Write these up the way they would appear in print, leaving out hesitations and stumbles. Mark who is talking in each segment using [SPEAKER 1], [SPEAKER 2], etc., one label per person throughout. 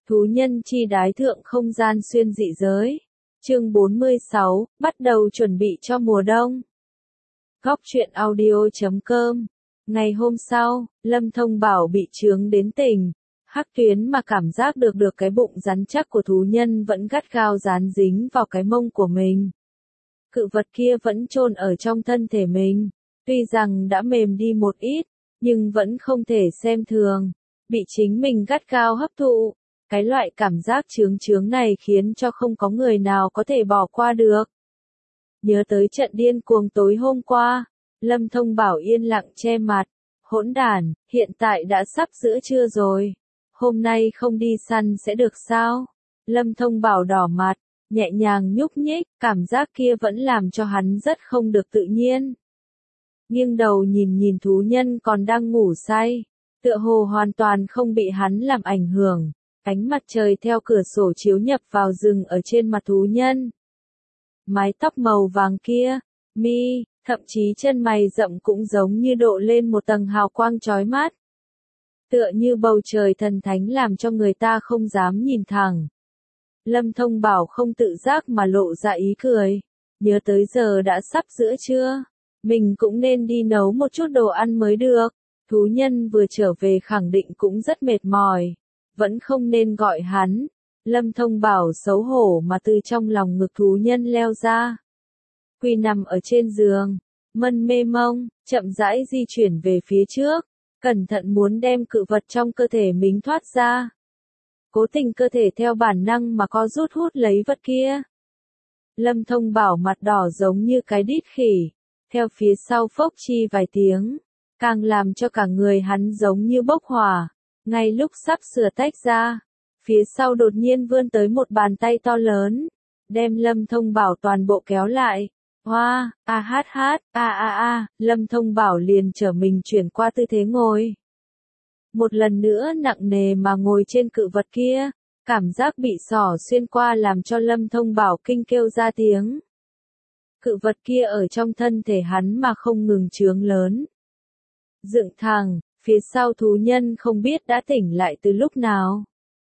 [SPEAKER 1] Thú nhân chi đái thượng không gian xuyên dị giới. Chương 46, bắt đầu chuẩn bị cho mùa đông. Góc truyện audio.com. Ngày hôm sau, Lâm Thông Bảo bị chướng đến tỉnh. Hắc Tuyến mà cảm giác được cái bụng rắn chắc của thú nhân vẫn gắt gao dán dính vào cái mông của mình. Cự vật kia vẫn chôn ở trong thân thể mình. Tuy rằng đã mềm đi một ít, nhưng vẫn không thể xem thường. Bị chính mình gắt gao hấp thụ. Cái loại cảm giác chướng này khiến cho không có người nào có thể bỏ qua được. Nhớ tới trận điên cuồng tối hôm qua, Lâm Thông Bảo yên lặng che mặt. Hỗn đản, hiện tại đã sắp giữa trưa rồi. Hôm nay không đi săn sẽ được sao? Lâm Thông Bảo đỏ mặt, nhẹ nhàng nhúc nhích, cảm giác kia vẫn làm cho hắn rất không được tự nhiên. Nghiêng đầu nhìn thú nhân còn đang ngủ say, tựa hồ hoàn toàn không bị hắn làm ảnh hưởng. Ánh mặt trời theo cửa sổ chiếu nhập vào rừng ở trên mặt thú nhân. Mái tóc màu vàng kia, mi, thậm chí chân mày rậm cũng giống như độ lên một tầng hào quang chói mắt. Tựa như bầu trời thần thánh làm cho người ta không dám nhìn thẳng. Lâm Thông Bảo không tự giác mà lộ ra ý cười. Nhớ tới giờ đã sắp giữa trưa, mình cũng nên đi nấu một chút đồ ăn mới được. Thú nhân vừa trở về khẳng định cũng rất mệt mỏi. Vẫn không nên gọi hắn. Lâm Thông Bảo xấu hổ mà từ trong lòng ngực thú nhân leo ra. Quy nằm ở trên giường, mân mê mông, chậm rãi di chuyển về phía trước, cẩn thận muốn đem cự vật trong cơ thể mình thoát ra. Cố tình cơ thể theo bản năng mà co rút hút lấy vật kia. Lâm Thông Bảo mặt đỏ giống như cái đít khỉ, theo phía sau phốc chi vài tiếng, càng làm cho cả người hắn giống như bốc hỏa. Ngay lúc sắp sửa tách ra, phía sau đột nhiên vươn tới một bàn tay to lớn, đem Lâm Thông Bảo toàn bộ kéo lại. Hoa, Lâm Thông Bảo liền trở mình chuyển qua tư thế ngồi. Một lần nữa nặng nề mà ngồi trên cự vật kia, cảm giác bị xỏ xuyên qua làm cho Lâm Thông Bảo kinh kêu ra tiếng. Cự vật kia ở trong thân thể hắn mà không ngừng chướng lớn. Dựng thẳng. Phía sau thú nhân không biết đã tỉnh lại từ lúc nào.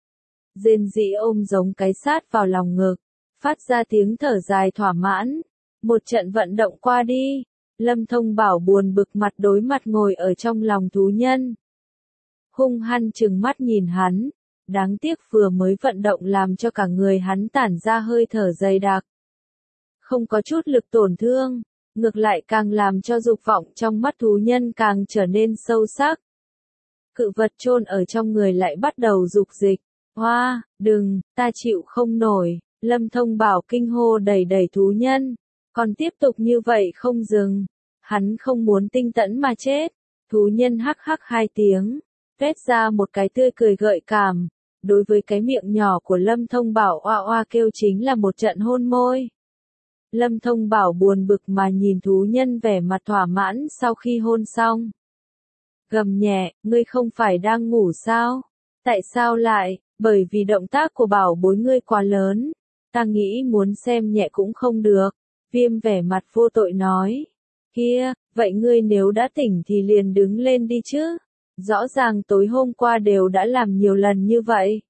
[SPEAKER 1] Rên rỉ ôm giống cái sát vào lòng ngực, phát ra tiếng thở dài thỏa mãn. Một trận vận động qua đi, Lâm Thông Bảo buồn bực mặt đối mặt ngồi ở trong lòng thú nhân. Hung hăng trừng mắt nhìn hắn, đáng tiếc vừa mới vận động làm cho cả người hắn tản ra hơi thở dày đặc. Không có chút lực tổn thương, ngược lại càng làm cho dục vọng trong mắt thú nhân càng trở nên sâu sắc. Cự vật chôn ở trong người lại bắt đầu dục dịch. Hoa, đừng, ta chịu không nổi. Lâm Thông Bảo kinh hô đẩy thú nhân. Còn tiếp tục như vậy không dừng. Hắn không muốn tinh tẫn mà chết. Thú nhân hắc hắc hai tiếng, tuét ra một cái tươi cười gợi cảm. Đối với cái miệng nhỏ của Lâm Thông Bảo oa oa kêu chính là một trận hôn môi. Lâm Thông Bảo buồn bực mà nhìn thú nhân vẻ mặt thỏa mãn sau khi hôn xong. Gầm nhẹ, ngươi không phải đang ngủ sao? Tại sao lại? Bởi vì động tác của bảo bối ngươi quá lớn. Ta nghĩ muốn xem nhẹ cũng không được. Viêm vẻ mặt vô tội nói. Kia, vậy ngươi nếu đã tỉnh thì liền đứng lên đi chứ. Rõ ràng tối hôm qua đều đã làm nhiều lần như vậy.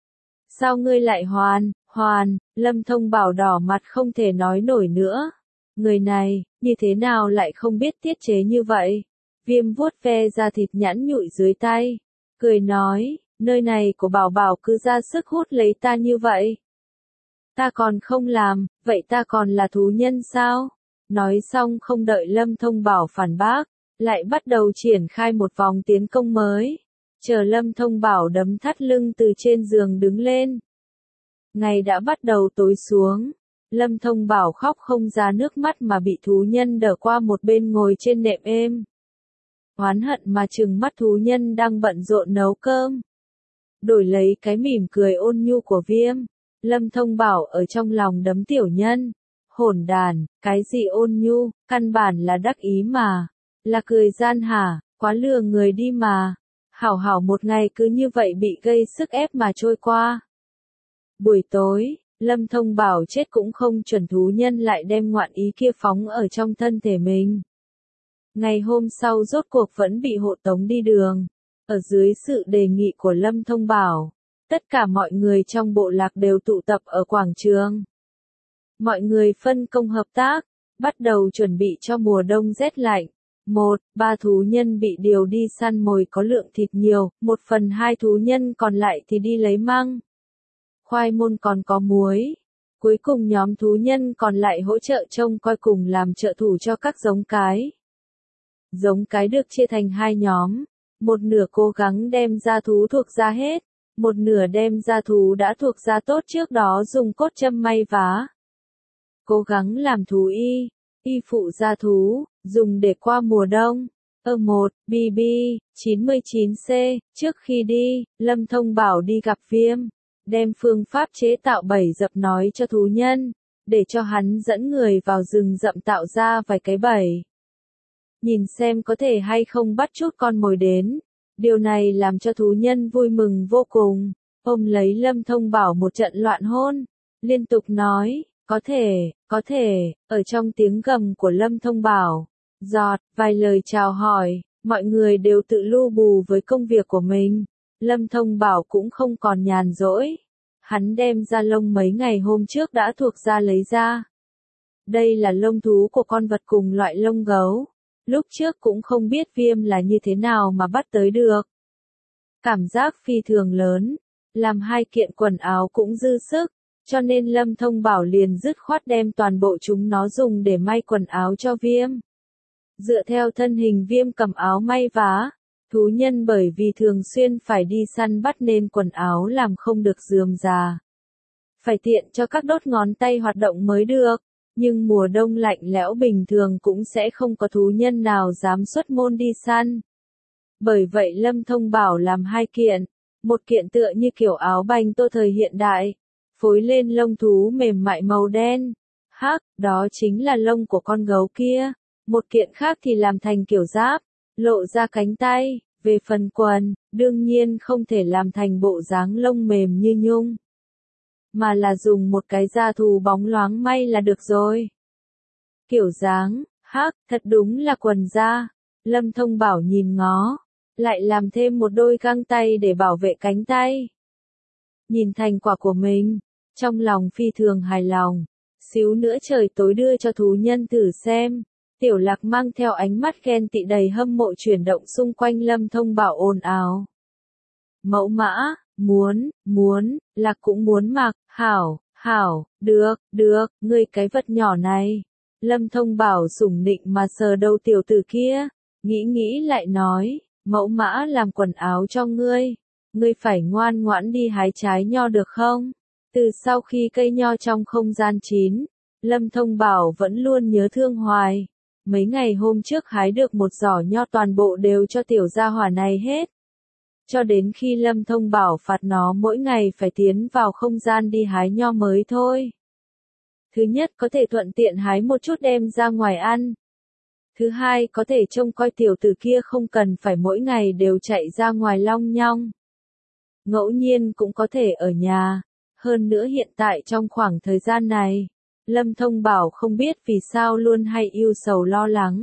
[SPEAKER 1] Sao ngươi lại hoàn, Lâm Thông Bảo đỏ mặt không thể nói nổi nữa. Người này, như thế nào lại không biết tiết chế như vậy? Viêm vuốt ve da thịt nhẵn nhụi dưới tay, cười nói, nơi này của Bảo Bảo cứ ra sức hút lấy ta như vậy. Ta còn không làm, vậy ta còn là thú nhân sao? Nói xong không đợi Lâm Thông Bảo phản bác, lại bắt đầu triển khai một vòng tiến công mới. Chờ Lâm Thông Bảo đấm thắt lưng từ trên giường đứng lên. Ngày đã bắt đầu tối xuống. Lâm Thông Bảo khóc không ra nước mắt mà bị thú nhân đỡ qua một bên ngồi trên nệm êm. Oán hận mà trừng mắt thú nhân đang bận rộn nấu cơm. Đổi lấy cái mỉm cười ôn nhu của Viêm, Lâm Thông Bảo ở trong lòng đấm tiểu nhân. Hỗn đàn, cái gì ôn nhu, căn bản là đắc ý mà. Là cười gian hả, quá lừa người đi mà. Hảo một ngày cứ như vậy bị gây sức ép mà trôi qua. Buổi tối, Lâm Thông Bảo chết cũng không chuẩn thú nhân lại đem ngoạn ý kia phóng ở trong thân thể mình. Ngày hôm sau rốt cuộc vẫn bị hộ tống đi đường. Ở dưới sự đề nghị của Lâm Thông Bảo, Tất cả mọi người trong bộ lạc đều tụ tập ở quảng trường. Mọi người phân công hợp tác, bắt đầu chuẩn bị cho mùa đông rét lạnh. 1/3 thú nhân bị điều đi săn mồi có lượng thịt nhiều, 1/2 thú nhân còn lại thì đi lấy măng, khoai môn còn có muối. Cuối cùng nhóm thú nhân còn lại hỗ trợ trông coi cùng làm trợ thủ cho các giống cái. Giống cái được chia thành 2 nhóm, một nửa cố gắng đem gia thú thuộc da hết, một nửa đem gia thú đã thuộc da tốt trước đó dùng cốt châm may vá. Cố gắng làm thú y phụ gia thú, dùng để qua mùa đông. Ở 1BB 99C, trước khi đi, Lâm Thông bảo đi gặp Viêm, đem phương pháp chế tạo bẫy dập nói cho thú nhân, để cho hắn dẫn người vào rừng rậm tạo ra vài cái bẫy. Nhìn xem có thể hay không bắt chút con mồi đến. Điều này làm cho thú nhân vui mừng vô cùng, ôm lấy Lâm Thông bảo một trận loạn hôn, liên tục nói, có thể, ở trong tiếng gầm của Lâm Thông bảo, vài lời chào hỏi, mọi người đều tự lu bù với công việc của mình. Lâm Thông bảo cũng không còn nhàn rỗi. Hắn đem da lông mấy ngày hôm trước đã thuộc da lấy ra. Đây là lông thú của con vật cùng loại lông gấu. Lúc trước cũng không biết Viêm là như thế nào mà bắt tới được. Cảm giác phi thường lớn, làm 2 kiện quần áo cũng dư sức, cho nên Lâm Thông bảo liền dứt khoát đem toàn bộ chúng nó dùng để may quần áo cho Viêm. Dựa theo thân hình Viêm cầm áo may vá, thú nhân bởi vì thường xuyên phải đi săn bắt nên quần áo làm không được rườm rà. Phải tiện cho các đốt ngón tay hoạt động mới được. Nhưng mùa đông lạnh lẽo bình thường cũng sẽ không có thú nhân nào dám xuất môn đi săn. Bởi vậy Lâm Thông bảo làm 2 kiện, một kiện tựa như kiểu áo banh tô thời hiện đại, phối lên lông thú mềm mại màu đen, đó chính là lông của con gấu kia, một kiện khác thì làm thành kiểu giáp, lộ ra cánh tay, về phần quần, đương nhiên không thể làm thành bộ dáng lông mềm như nhung, mà là dùng một cái da thú bóng loáng may là được rồi. Kiểu dáng, thật đúng là quần da. Lâm Thông bảo nhìn ngó, lại làm thêm một đôi găng tay để bảo vệ cánh tay. Nhìn thành quả của mình, trong lòng phi thường hài lòng. Xíu nữa trời tối đưa cho thú nhân thử xem. Tiểu Lạc mang theo ánh mắt ghen tị đầy hâm mộ chuyển động xung quanh Lâm Thông bảo ồn ào. Mẫu mã, muốn, Lạc cũng muốn mặc, hảo, được, ngươi cái vật nhỏ này. Lâm Thông bảo sủng nịnh mà sờ đầu tiểu tử kia, nghĩ lại nói, mẫu mã làm quần áo cho ngươi phải ngoan ngoãn đi hái trái nho được không? Từ sau khi cây nho trong không gian chín, Lâm Thông bảo vẫn luôn nhớ thương hoài. Mấy ngày hôm trước hái được một giỏ nho toàn bộ đều cho tiểu gia hỏa này hết. Cho đến khi Lâm Thông bảo phạt nó mỗi ngày phải tiến vào không gian đi hái nho mới thôi. Thứ nhất có thể thuận tiện hái một chút đem ra ngoài ăn. Thứ hai có thể trông coi tiểu tử kia không cần phải mỗi ngày đều chạy ra ngoài long nhong. Ngẫu nhiên cũng có thể ở nhà. Hơn nữa hiện tại trong khoảng thời gian này, Lâm Thông bảo không biết vì sao luôn hay ưu sầu lo lắng.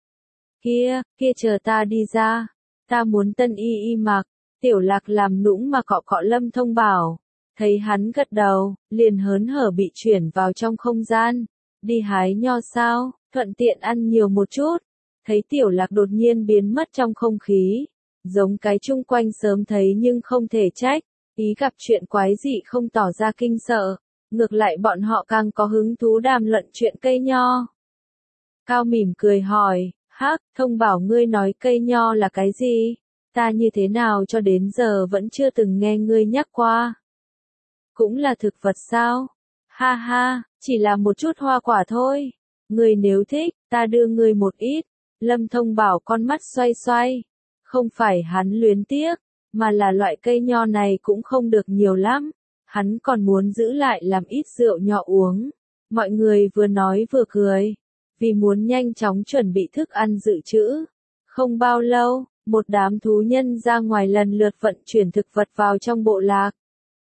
[SPEAKER 1] Kia chờ ta đi ra. Ta muốn tân y mặc. Tiểu Lạc làm nũng mà cọ cọ Lâm Thông bảo. Thấy hắn gật đầu, liền hớn hở bị chuyển vào trong không gian. Đi hái nho sao, thuận tiện ăn nhiều một chút. Thấy Tiểu Lạc đột nhiên biến mất trong không khí. Giống cái chung quanh sớm thấy nhưng không thể trách. Ý gặp chuyện quái dị không tỏ ra kinh sợ. Ngược lại bọn họ càng có hứng thú đàm luận chuyện cây nho. Cao mỉm cười hỏi, Thông bảo ngươi nói cây nho là cái gì? Ta như thế nào cho đến giờ vẫn chưa từng nghe ngươi nhắc qua. Cũng là thực vật sao? Ha, chỉ là một chút hoa quả thôi. Ngươi nếu thích, ta đưa ngươi một ít. Lâm Thông bảo con mắt xoay xoay. Không phải hắn luyến tiếc, mà là loại cây nho này cũng không được nhiều lắm. Hắn còn muốn giữ lại làm ít rượu nho uống. Mọi người vừa nói vừa cười. Vì muốn nhanh chóng chuẩn bị thức ăn dự trữ. Không bao lâu, một đám thú nhân ra ngoài lần lượt vận chuyển thực vật vào trong bộ lạc.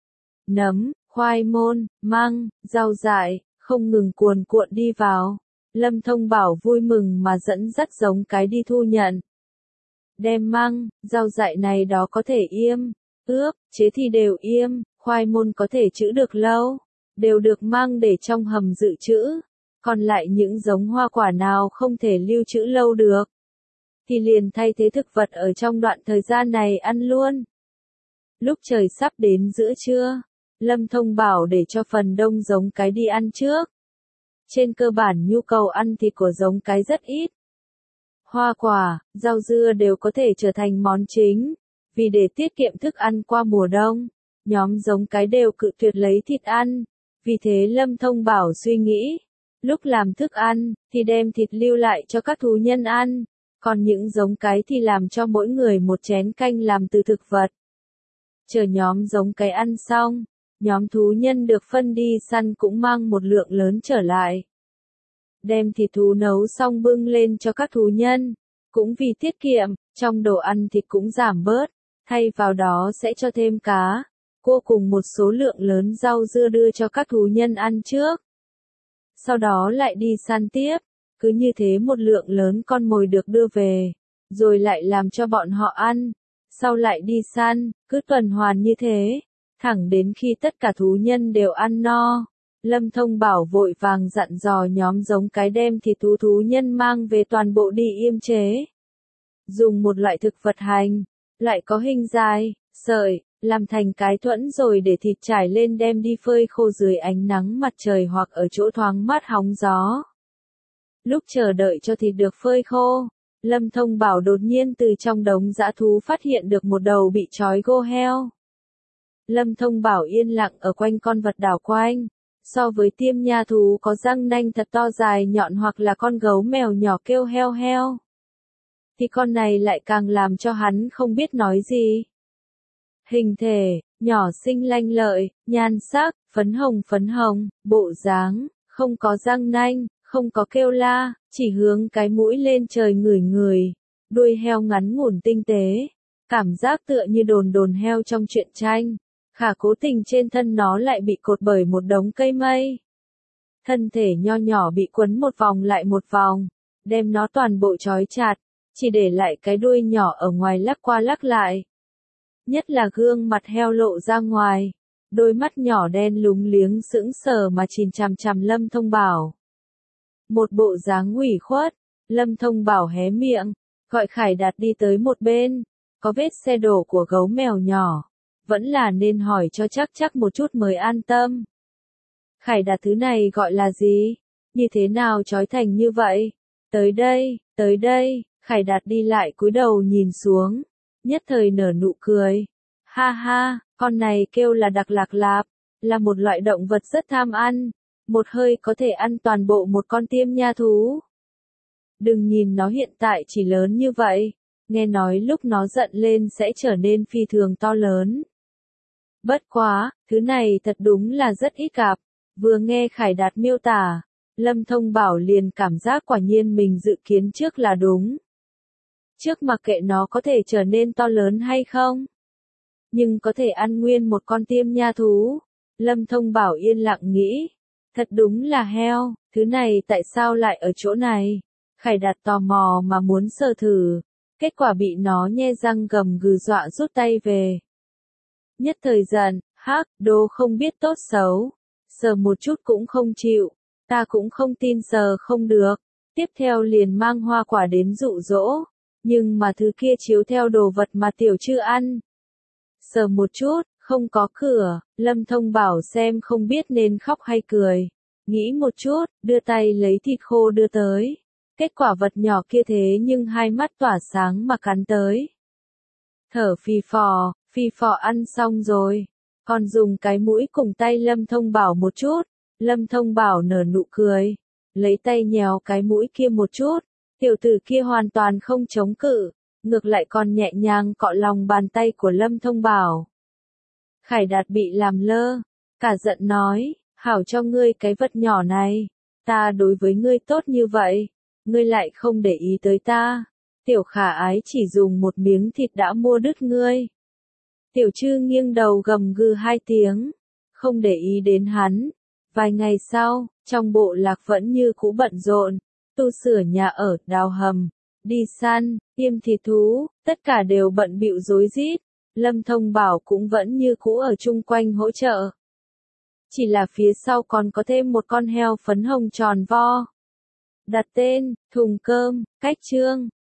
[SPEAKER 1] Nấm, khoai môn, măng, rau dại, không ngừng cuồn cuộn đi vào. Lâm Thông bảo vui mừng mà dẫn dắt giống cái đi thu nhận. Đem măng, rau dại này đó có thể ướp, chế thì đều im, khoai môn có thể trữ được lâu, đều được mang để trong hầm dự trữ. Còn lại những giống hoa quả nào không thể lưu trữ lâu được, thì liền thay thế thực vật ở trong đoạn thời gian này ăn luôn. Lúc trời sắp đến giữa trưa, Lâm thông bảo để cho phần đông giống cái đi ăn trước. Trên cơ bản nhu cầu ăn thịt của giống cái rất ít. Hoa quả, rau dưa đều có thể trở thành món chính, vì để tiết kiệm thức ăn qua mùa đông, nhóm giống cái đều cự tuyệt lấy thịt ăn. Vì thế Lâm thông bảo suy nghĩ, lúc làm thức ăn, thì đem thịt lưu lại cho các thú nhân ăn, còn những giống cái thì làm cho mỗi người một chén canh làm từ thực vật. Chờ nhóm giống cái ăn xong, nhóm thú nhân được phân đi săn cũng mang một lượng lớn trở lại. Đem thịt thú nấu xong bưng lên cho các thú nhân, cũng vì tiết kiệm, trong đồ ăn thịt cũng giảm bớt, thay vào đó sẽ cho thêm cá, cua cùng một số lượng lớn rau dưa đưa cho các thú nhân ăn trước. Sau đó lại đi săn tiếp, cứ như thế một lượng lớn con mồi được đưa về, rồi lại làm cho bọn họ ăn, sau lại đi săn, cứ tuần hoàn như thế, thẳng đến khi tất cả thú nhân đều ăn no. Lâm thông bảo vội vàng dặn dò nhóm giống cái đem thịt thú nhân mang về toàn bộ đi yêm chế. Dùng một loại thực vật hành, lại có hình dài, sợi, làm thành cái thuẫn rồi để thịt trải lên đem đi phơi khô dưới ánh nắng mặt trời hoặc ở chỗ thoáng mát hóng gió. Lúc chờ đợi cho thịt được phơi khô, Lâm thông bảo đột nhiên từ trong đống dã thú phát hiện được một đầu bị trói gô heo. Lâm thông bảo yên lặng ở quanh con vật đảo quanh. So với tiêm nha thú có răng nanh thật to dài nhọn hoặc là con gấu mèo nhỏ kêu heo heo, thì con này lại càng làm cho hắn không biết nói gì. Hình thể, nhỏ xinh lanh lợi, nhan sắc, phấn hồng, bộ dáng, không có răng nanh, không có kêu la, chỉ hướng cái mũi lên trời ngửi ngửi, đuôi heo ngắn ngủn tinh tế, cảm giác tựa như đồn heo trong truyện tranh. Khả cố tình trên thân nó lại bị cột bởi một đống cây mây. Thân thể nho nhỏ bị quấn một vòng lại một vòng, đem nó toàn bộ trói chặt, chỉ để lại cái đuôi nhỏ ở ngoài lắc qua lắc lại. Nhất là gương mặt heo lộ ra ngoài, đôi mắt nhỏ đen lúng liếng sững sờ mà nhìn chằm chằm Lâm thông bảo. Một bộ dáng ủy khuất, Lâm thông bảo hé miệng, gọi Khải Đạt đi tới một bên, có vết xe đổ của gấu mèo nhỏ. Vẫn là nên hỏi cho chắc một chút mới an tâm. Khải Đạt thứ này gọi là gì? Như thế nào trói thành như vậy? Tới đây, Khải Đạt đi lại cúi đầu nhìn xuống, nhất thời nở nụ cười. Ha ha, con này kêu là Đặc Lạc Lạp, là một loại động vật rất tham ăn, một hơi có thể ăn toàn bộ một con tiêm nha thú. Đừng nhìn nó hiện tại chỉ lớn như vậy, nghe nói lúc nó giận lên sẽ trở nên phi thường to lớn. Bất quá, thứ này thật đúng là rất ít gặp. Vừa nghe Khải Đạt miêu tả, Lâm thông bảo liền cảm giác quả nhiên mình dự kiến trước là đúng. Trước mặc kệ nó có thể trở nên to lớn hay không, nhưng có thể ăn nguyên một con tiêm nha thú. Lâm thông bảo yên lặng nghĩ, thật đúng là heo, thứ này tại sao lại ở chỗ này? Khải Đạt tò mò mà muốn sờ thử, kết quả bị nó nhe răng gầm gừ dọa rút tay về. Nhất thời giận, hắc, đồ không biết tốt xấu, sờ một chút cũng không chịu, ta cũng không tin sờ không được, tiếp theo liền mang hoa quả đến dụ dỗ, nhưng mà thứ kia chiếu theo đồ vật mà tiểu chư ăn. Sờ một chút, không có cửa, Lâm thông bảo xem không biết nên khóc hay cười, nghĩ một chút, đưa tay lấy thịt khô đưa tới, kết quả vật nhỏ kia thế nhưng hai mắt tỏa sáng mà cắn tới. Thở phì phò ăn xong rồi, còn dùng cái mũi cùng tay Lâm thông bảo một chút. Lâm thông bảo nở nụ cười, lấy tay nhéo cái mũi kia một chút, tiểu tử kia hoàn toàn không chống cự, ngược lại còn nhẹ nhàng cọ lòng bàn tay của Lâm thông bảo. Khải Đạt bị làm lơ, cả giận nói, hảo cho ngươi cái vật nhỏ này, ta đối với ngươi tốt như vậy, ngươi lại không để ý tới ta, tiểu khả ái chỉ dùng một miếng thịt đã mua đứt ngươi. Tiểu chư nghiêng đầu gầm gừ hai tiếng, không để ý đến hắn. Vài ngày sau, trong bộ lạc vẫn như cũ bận rộn, tu sửa nhà ở, đào hầm, đi săn, tiêm thịt thú, tất cả đều bận bịu rối rít. Lâm Thông Bảo cũng vẫn như cũ ở chung quanh hỗ trợ. Chỉ là phía sau còn có thêm một con heo phấn hồng tròn vo. Đặt tên, thùng cơm, cách chương.